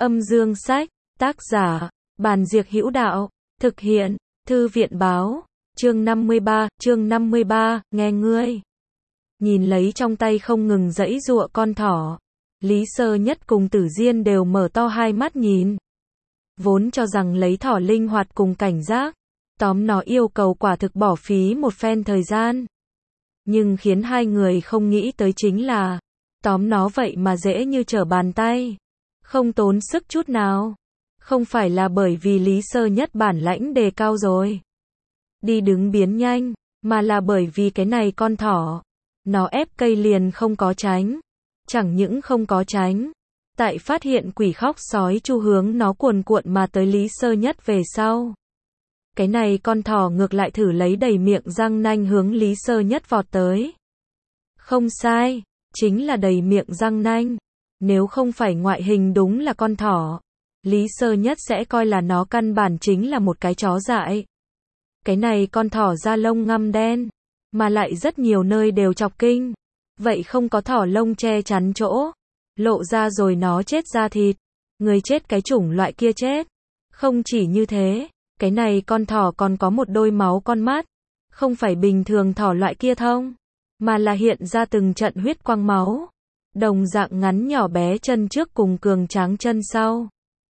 Âm dương sách, tác giả, Bàn Diệc Hữu Đạo, thực hiện, Thư viện báo, chương 53, nghe ngươi. Nhìn lấy trong tay không ngừng giãy giụa con thỏ, Lý Sơ Nhất cùng Tử Diên đều mở to hai mắt nhìn. Vốn cho rằng lấy thỏ linh hoạt cùng cảnh giác, tóm nó yêu cầu quả thực bỏ phí một phen thời gian. Nhưng khiến hai người không nghĩ tới chính là, tóm nó vậy mà dễ như trở bàn tay, không tốn sức chút nào. Không phải là bởi vì Lý Sơ Nhất bản lãnh đề cao rồi, đi đứng biến nhanh, mà là bởi vì cái này con thỏ, nó ép cây liền không có tránh. Chẳng những không có tránh, tại phát hiện quỷ khóc sói chu hướng nó cuồn cuộn mà tới Lý Sơ Nhất về sau, cái này con thỏ ngược lại thử lấy đầy miệng răng nanh hướng Lý Sơ Nhất vọt tới. Không sai, chính là đầy miệng răng nanh. Nếu không phải ngoại hình đúng là con thỏ, Lý Sơ Nhất sẽ coi là nó căn bản chính là một cái chó dại. Cái này con thỏ da lông ngăm đen, mà lại rất nhiều nơi đều chọc kinh. Vậy không có thỏ lông che chắn chỗ, lộ ra rồi nó chết da thịt, người chết cái chủng loại kia chết. Không chỉ như thế, cái này con thỏ còn có một đôi máu con mắt, không phải bình thường thỏ loại kia thông, mà là hiện ra từng trận huyết quang máu. Đồng dạng ngắn nhỏ bé chân trước cùng cường tráng chân sau.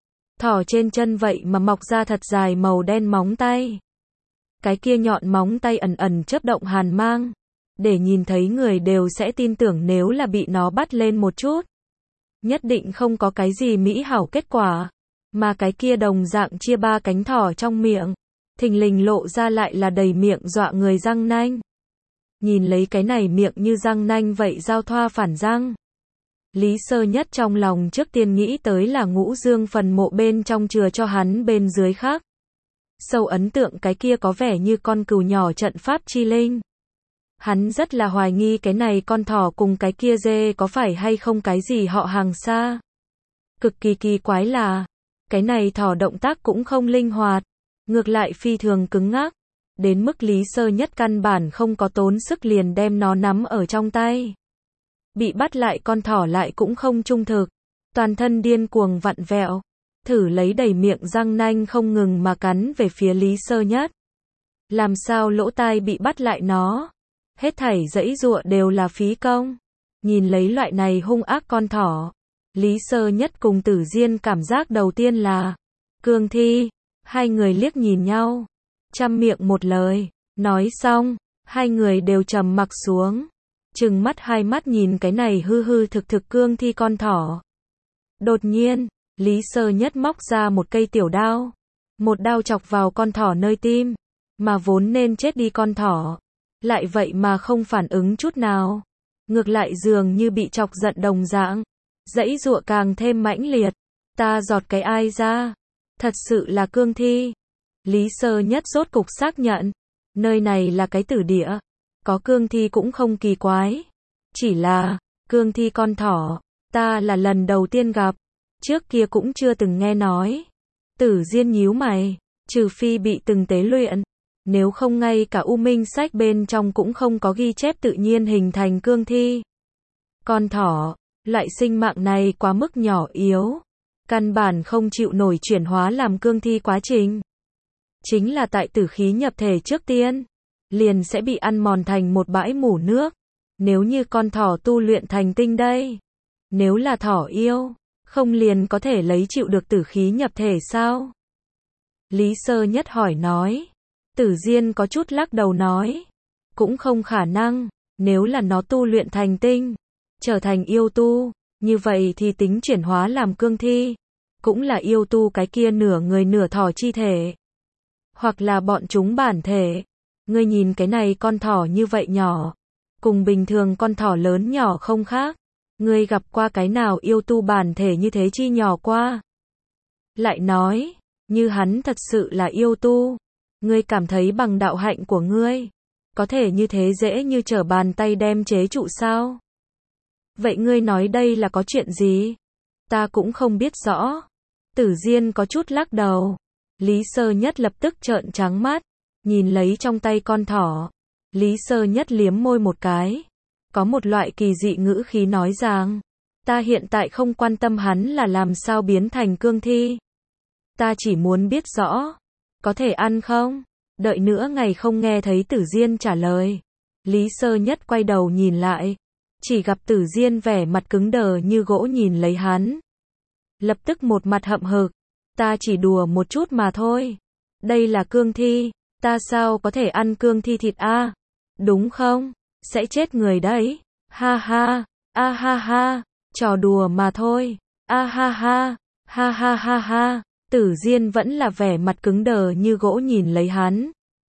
Thỏ trên chân vậy mà mọc ra thật dài màu đen móng tay. Cái kia nhọn móng tay ẩn ẩn chớp động hàn mang, để nhìn thấy người đều sẽ tin tưởng nếu là bị nó bắt lên một chút, nhất định không có cái gì mỹ hảo kết quả. Mà cái kia đồng dạng chia ba cánh thỏ trong miệng, thình lình lộ ra lại là đầy miệng dọa người răng nanh. Nhìn lấy cái này miệng như răng nanh vậy giao thoa phản răng, Lý Sơ Nhất trong lòng trước tiên nghĩ tới là Ngũ Dương phần mộ bên trong chừa cho hắn bên dưới khác. Sâu ấn tượng cái kia có vẻ như con cừu nhỏ trận pháp chi linh. Hắn rất là hoài nghi cái này con thỏ cùng cái kia dê có phải hay không cái gì họ hàng xa. Cực kỳ kỳ quái là, cái này thỏ động tác cũng không linh hoạt, ngược lại phi thường cứng ngắc, đến mức Lý Sơ Nhất căn bản không có tốn sức liền đem nó nắm ở trong tay. Bị bắt lại con thỏ lại cũng không trung thực, toàn thân điên cuồng vặn vẹo, thử lấy đầy miệng răng nanh không ngừng mà cắn về phía Lý Sơ Nhất. Làm sao lỗ tai bị bắt lại nó? Hết thảy giãy giụa đều là phí công. Nhìn lấy loại này hung ác con thỏ, Lý Sơ Nhất cùng Tử Diên cảm giác đầu tiên là cương thi. Hai người liếc nhìn nhau, chăm miệng một lời. Nói xong, hai người đều trầm mặc xuống, trừng mắt hai mắt nhìn cái này hư hư thực thực cương thi con thỏ. Đột nhiên, Lý Sơ Nhất móc ra một cây tiểu đao, một đao chọc vào con thỏ nơi tim, mà vốn nên chết đi con thỏ, lại vậy mà không phản ứng chút nào, ngược lại dường như bị chọc giận đồng dạng, giãy giụa càng thêm mãnh liệt. Ta giọt cái ai ra? Thật sự là cương thi. Lý Sơ Nhất rốt cục xác nhận, nơi này là cái tử địa, có cương thi cũng không kỳ quái. Chỉ là, cương thi con thỏ, ta là lần đầu tiên gặp, trước kia cũng chưa từng nghe nói. Tử Diên nhíu mày, trừ phi bị từng tế luyện, nếu không ngay cả U Minh sách bên trong cũng không có ghi chép tự nhiên hình thành cương thi. Con thỏ, loại sinh mạng này quá mức nhỏ yếu, căn bản không chịu nổi chuyển hóa làm cương thi quá trình. Chính là tại tử khí nhập thể trước tiên, liền sẽ bị ăn mòn thành một bãi mủ nước. Nếu như con thỏ tu luyện thành tinh đây, nếu là thỏ yêu, không liền có thể lấy chịu được tử khí nhập thể sao? Lý Sơ Nhất hỏi nói. Tử Diên có chút lắc đầu nói, cũng không khả năng, nếu là nó tu luyện thành tinh, trở thành yêu tu, như vậy thì tính chuyển hóa làm cương thi, cũng là yêu tu cái kia nửa người nửa thỏ chi thể, hoặc là bọn chúng bản thể. Ngươi nhìn cái này con thỏ như vậy nhỏ, cùng bình thường con thỏ lớn nhỏ không khác, ngươi gặp qua cái nào yêu tu bản thể như thế chi nhỏ qua? Lại nói, như hắn thật sự là yêu tu, ngươi cảm thấy bằng đạo hạnh của ngươi, có thể như thế dễ như trở bàn tay đem chế trụ sao? Vậy ngươi nói đây là có chuyện gì? Ta cũng không biết rõ. Tử Diên có chút lắc đầu. Lý Sơ Nhất lập tức trợn trắng mắt, nhìn lấy trong tay con thỏ. Lý Sơ Nhất liếm môi một cái, có một loại kỳ dị ngữ khí nói rằng, Ta hiện tại không quan tâm hắn là làm sao biến thành cương thi. Ta chỉ muốn biết rõ, có thể ăn không? Đợi nửa ngày không nghe thấy Tử Diên trả lời. Lý Sơ Nhất quay đầu nhìn lại, chỉ gặp Tử Diên vẻ mặt cứng đờ như gỗ nhìn lấy hắn. Lập tức một mặt hậm hực, ta chỉ đùa một chút mà thôi. Đây là cương thi, ta sao có thể ăn cương thi thịt a? Đúng không? Sẽ chết người đấy. Ha ha, a ha ha, trò đùa mà thôi. A ha ha, ha ha ha ha. Tử Diên vẫn là vẻ mặt cứng đờ như gỗ nhìn lấy hắn.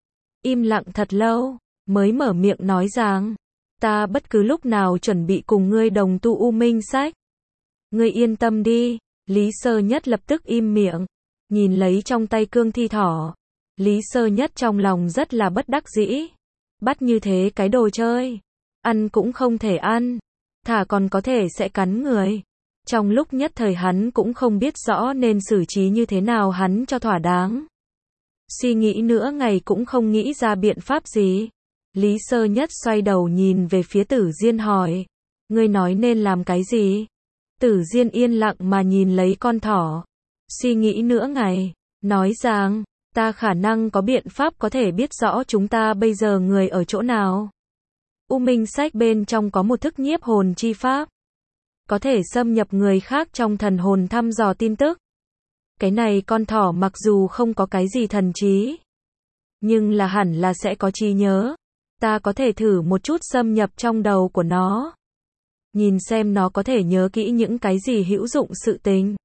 Im lặng thật lâu, mới mở miệng nói rằng, ta bất cứ lúc nào chuẩn bị cùng ngươi đồng tu U Minh Sách. Ngươi yên tâm đi. Lý Sơ Nhất lập tức im miệng, nhìn lấy trong tay cương thi thỏ. Lý Sơ Nhất trong lòng rất là bất đắc dĩ. Bắt như thế cái đồ chơi, ăn cũng không thể ăn, thả còn có thể sẽ cắn người. Trong lúc nhất thời hắn cũng không biết rõ nên xử trí như thế nào hắn cho thỏa đáng. Suy nghĩ nửa ngày cũng không nghĩ ra biện pháp gì. Lý Sơ Nhất xoay đầu nhìn về phía Tử Diên hỏi, ngươi nói nên làm cái gì? Tử Diên yên lặng mà nhìn lấy con thỏ, suy nghĩ nửa ngày, nói rằng, ta khả năng có biện pháp có thể biết rõ chúng ta bây giờ người ở chỗ nào. U Minh Sách bên trong có một thức nhiếp hồn chi pháp, có thể xâm nhập người khác trong thần hồn thăm dò tin tức. Cái này con thỏ mặc dù không có cái gì thần trí, nhưng là hẳn là sẽ có trí nhớ. Ta có thể thử một chút xâm nhập trong đầu của nó, nhìn xem nó có thể nhớ kỹ những cái gì hữu dụng sự tình.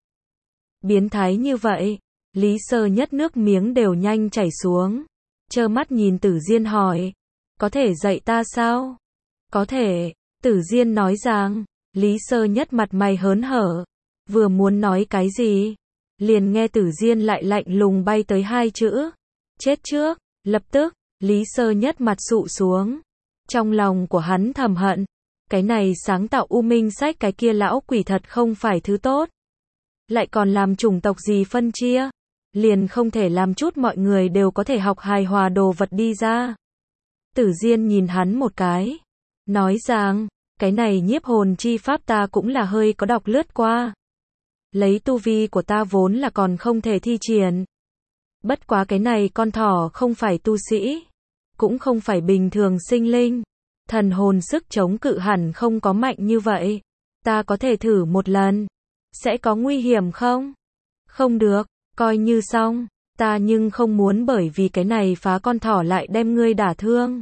Biến thái như vậy, Lý Sơ Nhất nước miếng đều nhanh chảy xuống, trơ mắt nhìn Tử Diên hỏi, có thể dạy ta sao? Có thể, Tử Diên nói rằng. Lý Sơ Nhất mặt mày hớn hở, vừa muốn nói cái gì, liền nghe Tử Diên lại lạnh lùng bay tới hai chữ, chết trước. Lập tức, Lý Sơ Nhất mặt sụ xuống, trong lòng của hắn thầm hận, cái này sáng tạo U Minh Sách cái kia lão quỷ thật không phải thứ tốt, lại còn làm chủng tộc gì phân chia, liền không thể làm chút mọi người đều có thể học hài hòa đồ vật đi ra. Tử Diên nhìn hắn một cái, nói rằng, cái này nhiếp hồn chi pháp ta cũng là hơi có đọc lướt qua. Lấy tu vi của ta vốn là còn không thể thi triển. Bất quá cái này con thỏ không phải tu sĩ, cũng không phải bình thường sinh linh. Thần hồn sức chống cự hẳn không có mạnh như vậy. Ta có thể thử một lần. Sẽ có nguy hiểm không? Không được, coi như xong. Ta nhưng không muốn bởi vì cái này phá con thỏ lại đem ngươi đả thương.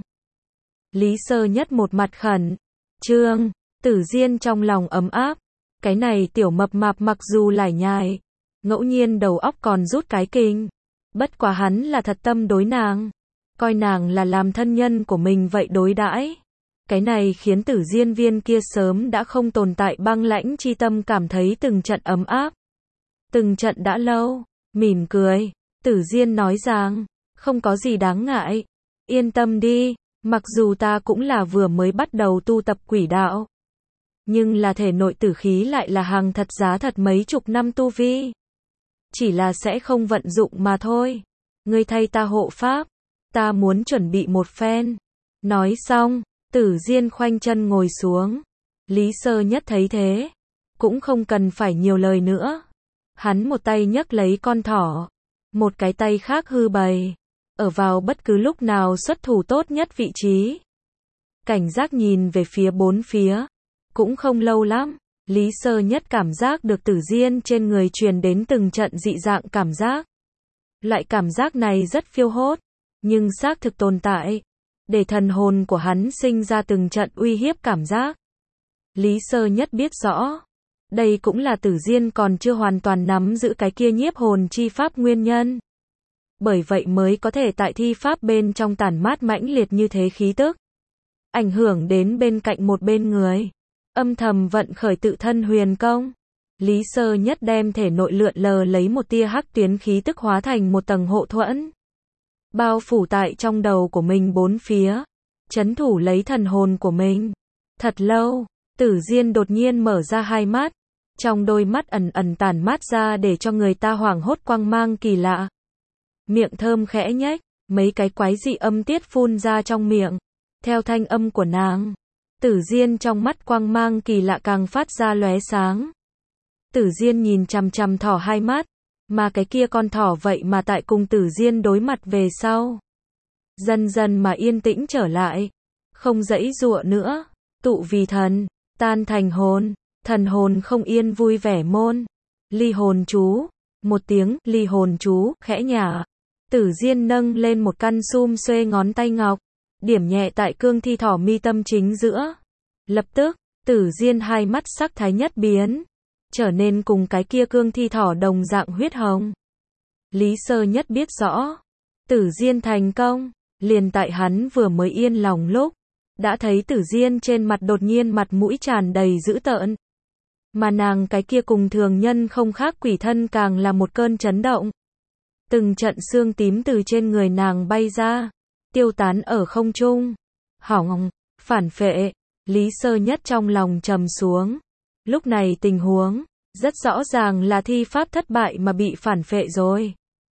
Lý Sơ Nhất một mặt khẩn. Trương, Tử Diên trong lòng ấm áp. Cái này tiểu mập mạp mặc dù lải nhải, ngẫu nhiên đầu óc còn rút cái kinh. Bất quá hắn là thật tâm đối nàng, coi nàng là làm thân nhân của mình vậy đối đãi. Cái này khiến Tử Diên viên kia sớm đã không tồn tại băng lãnh chi tâm cảm thấy từng trận ấm áp. Từng trận đã lâu, mỉm cười, Tử Diên nói rằng, không có gì đáng ngại, yên tâm đi, mặc dù ta cũng là vừa mới bắt đầu tu tập quỷ đạo, nhưng là thể nội tử khí lại là hàng thật giá thật mấy chục năm tu vi. Chỉ là sẽ không vận dụng mà thôi. Ngươi thay ta hộ pháp, ta muốn chuẩn bị một phen. Nói xong, Tử Diên khoanh chân ngồi xuống. Lý Sơ Nhất thấy thế, cũng không cần phải nhiều lời nữa. Hắn một tay nhấc lấy con thỏ, một cái tay khác hư bày, ở vào bất cứ lúc nào xuất thủ tốt nhất vị trí. Cảnh giác nhìn về phía bốn phía, cũng không lâu lắm, Lý Sơ Nhất cảm giác được Tử Diên trên người truyền đến từng trận dị dạng cảm giác. Loại cảm giác này rất phiêu hốt, nhưng xác thực tồn tại, để thần hồn của hắn sinh ra từng trận uy hiếp cảm giác. Lý Sơ Nhất biết rõ, đây cũng là Tử Diên còn chưa hoàn toàn nắm giữ cái kia nhiếp hồn chi pháp nguyên nhân. Bởi vậy mới có thể tại thi pháp bên trong tản mát mãnh liệt như thế khí tức, ảnh hưởng đến bên cạnh một bên người. Âm thầm vận khởi tự thân huyền công. Lý Sơ Nhất đem thể nội lượn lờ lấy một tia hắc tuyến khí tức hóa thành một tầng hộ thuẫn, bao phủ tại trong đầu của mình bốn phía, trấn thủ lấy thần hồn của mình. Thật lâu, Tử Diên đột nhiên mở ra hai mắt, trong đôi mắt ẩn ẩn tản mát ra để cho người ta hoảng hốt quang mang kỳ lạ. Miệng thơm khẽ nhếch, mấy cái quái dị âm tiết phun ra trong miệng. Theo thanh âm của nàng, Tử Diên trong mắt quang mang kỳ lạ càng phát ra lóe sáng. Tử Diên nhìn chằm chằm thỏ hai mắt, mà cái kia con thỏ vậy mà tại cùng Tử Diên đối mặt về sau. Dần dần mà yên tĩnh trở lại, không giãy giụa nữa, tụ vì thần, tan thành hồn, thần hồn không yên vui vẻ môn. Ly hồn chú, một tiếng ly hồn chú khẽ nhả. Tử Diên nâng lên một căn sum xuê ngón tay ngọc, điểm nhẹ tại cương thi thỏ mi tâm chính giữa. Lập tức, Tử Diên hai mắt sắc thái nhất biến, trở nên cùng cái kia cương thi thỏ đồng dạng huyết hồng. Lý Sơ Nhất biết rõ, Tử Diên thành công, liền tại hắn vừa mới yên lòng lúc, đã thấy Tử Diên trên mặt đột nhiên mặt mũi tràn đầy dữ tợn. Mà nàng cái kia cùng thường nhân không khác quỷ thân càng là một cơn chấn động. Từng trận xương tím từ trên người nàng bay ra, tiêu tán ở không trung. Hỏng, phản phệ, Lý Sơ Nhất trong lòng trầm xuống. Lúc này tình huống, rất rõ ràng là thi pháp thất bại mà bị phản phệ rồi.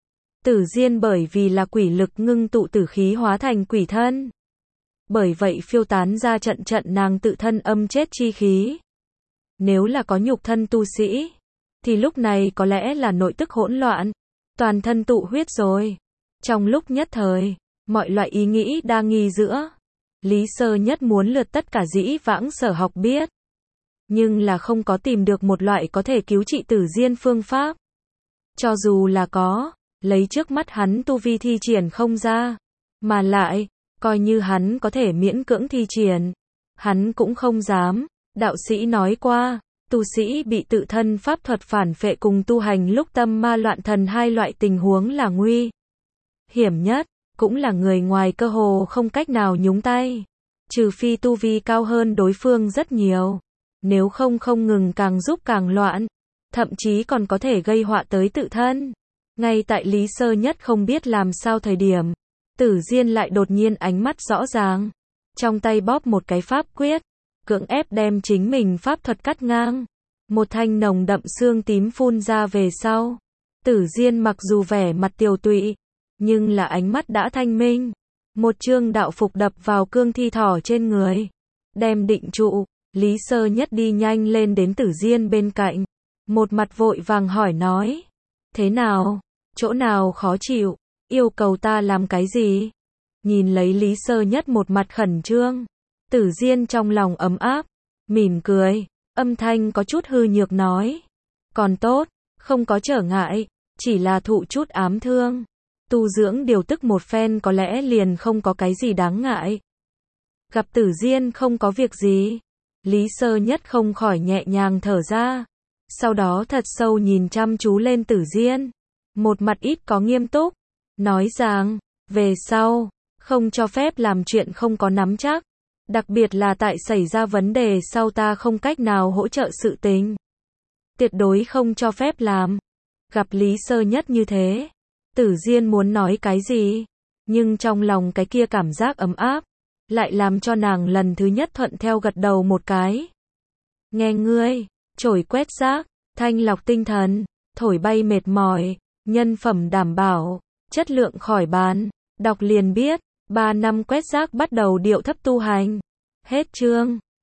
Tử Diên bởi vì là quỷ lực ngưng tụ tử khí hóa thành quỷ thân. Bởi vậy phiêu tán ra trận trận nàng tự thân âm chết chi khí. Nếu là có nhục thân tu sĩ, thì lúc này có lẽ là nội tức hỗn loạn, toàn thân tụ huyết rồi. Trong lúc nhất thời, mọi loại ý nghĩ đa nghi giữa. Lý Sơ Nhất muốn lượt tất cả dĩ vãng sở học biết. Nhưng là không có tìm được một loại có thể cứu trị Tử Diên phương pháp. Cho dù là có, lấy trước mắt hắn tu vi thi triển không ra. Mà lại, coi như hắn có thể miễn cưỡng thi triển, hắn cũng không dám. Đạo sĩ nói qua, tu sĩ bị tự thân pháp thuật phản phệ cùng tu hành lúc tâm ma loạn thần hai loại tình huống là nguy hiểm nhất, cũng là người ngoài cơ hồ không cách nào nhúng tay. Trừ phi tu vi cao hơn đối phương rất nhiều. Nếu không không ngừng càng giúp càng loạn, thậm chí còn có thể gây họa tới tự thân. Ngay tại Lý Sơ Nhất không biết làm sao thời điểm, Tử Diên lại đột nhiên ánh mắt rõ ràng, trong tay bóp một cái pháp quyết, cưỡng ép đem chính mình pháp thuật cắt ngang. Một thanh nồng đậm xương tím phun ra về sau. Tử Diên mặc dù vẻ mặt tiều tụy, nhưng là ánh mắt đã thanh minh. Một chương đạo phục đập vào cương thi thỏ trên người, đem định trụ. Lý Sơ Nhất đi nhanh lên đến Tử Diên bên cạnh, một mặt vội vàng hỏi nói, thế nào, chỗ nào khó chịu, yêu cầu ta làm cái gì? Nhìn lấy Lý Sơ Nhất một mặt khẩn trương, Tử Diên trong lòng ấm áp, mỉm cười, âm thanh có chút hư nhược nói, còn tốt, không có trở ngại, chỉ là thụ chút ám thương, tu dưỡng điều tức một phen có lẽ liền không có cái gì đáng ngại. Gặp Tử Diên không có việc gì, Lý Sơ Nhất không khỏi nhẹ nhàng thở ra, sau đó thật sâu nhìn chăm chú lên Tử Diên, một mặt ít có nghiêm túc, nói rằng, về sau, không cho phép làm chuyện không có nắm chắc, đặc biệt là tại xảy ra vấn đề sau ta không cách nào hỗ trợ sự tình. Tuyệt đối không cho phép làm. Gặp Lý Sơ Nhất như thế, Tử Diên muốn nói cái gì, nhưng trong lòng cái kia cảm giác ấm áp, lại làm cho nàng lần thứ nhất thuận theo gật đầu một cái. Nghe ngươi, chổi quét rác, thanh lọc tinh thần, thổi bay mệt mỏi, nhân phẩm đảm bảo, chất lượng khỏi bàn, đọc liền biết, 3 năm quét rác bắt đầu điệu thấp tu hành. Hết chương.